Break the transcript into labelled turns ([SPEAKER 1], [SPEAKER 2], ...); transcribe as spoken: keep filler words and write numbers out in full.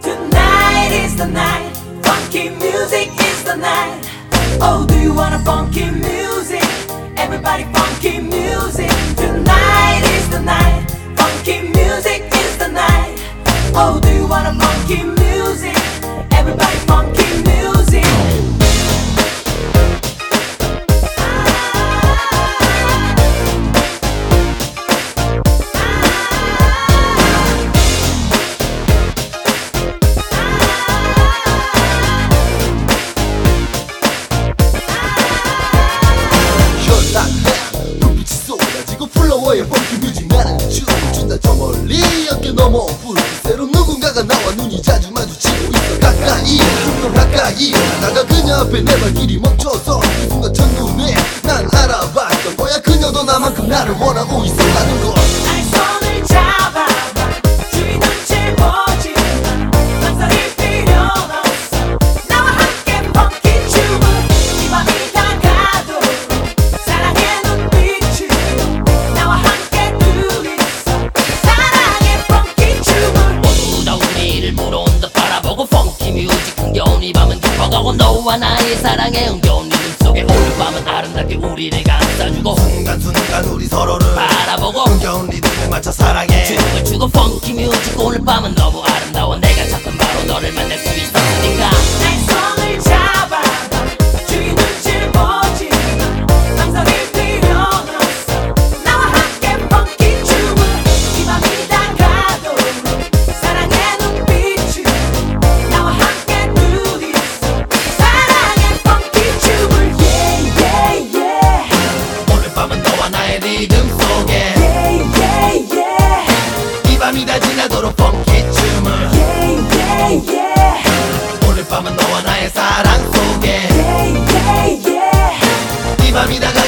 [SPEAKER 1] Tonight is the night, funky music is the night. Oh, do you wanna funky music? Everybody funky music. Tonight is the night, funky music is the night. Oh, do you wanna funky music? Everybody funky music.
[SPEAKER 2] 불빛이 쏟아지고 플로어의 펑키 뮤직 나는 춤을 춘다. 저 멀리 어깨 넘어 불빛으로 누군가가 나와 눈이 자주 마주치고 있어. 가까이 좀 더 가까이 나가 그녀 앞에 내 발길이 멈춰서 그 순간 첫눈에 난 알아봤던 거야. 그녀도 나만큼 나를 원하고 있었다는 걸.
[SPEAKER 1] 나의 손을 잡아봐, 주위 눈치 보지 마. 망설일 필요는 없어. 나와 함께 펑키 춤을 이 밤이 다가도록 사랑의 눈빛을 나와 함께 둘이서 사랑의 펑키 춤을.
[SPEAKER 3] 모두 다 우리를 물어온다 바라보고 펑키 뮤직 흥겨운 이 밤은 깊어가고 너와 나의 사랑의 흥겨운 리듬 속에 오늘 밤은 아름답게 우리를 감싸주고
[SPEAKER 2] 순간순간 우리 서로를
[SPEAKER 3] 바라보고
[SPEAKER 2] 흥겨운 리듬에 맞춰 사랑해.
[SPEAKER 3] 춤을 추고 펑키 뮤직 오늘 밤은 너무 아름다워. 내가 찾던 바로 너를 만날 수 있었으니까
[SPEAKER 1] 나의 손을 잡아봐, 주위 눈치를 보지 마. 망설일 필요는 없어. 나와 함께 펑키 춤을 이 밤이 다가도록 사랑의 눈빛을 나와 함께 둘이서 사랑의 펑키 춤을. Yeah yeah yeah
[SPEAKER 2] 오늘 밤은 너와 나의 리듬 속에
[SPEAKER 1] yeah yeah yeah
[SPEAKER 2] 이 밤이 다 지나도록 펑키 춤을.
[SPEAKER 1] yeah yeah yeah
[SPEAKER 2] 오늘 밤은 너와 나의 사랑 속에
[SPEAKER 1] yeah yeah yeah
[SPEAKER 2] 이 밤이 다가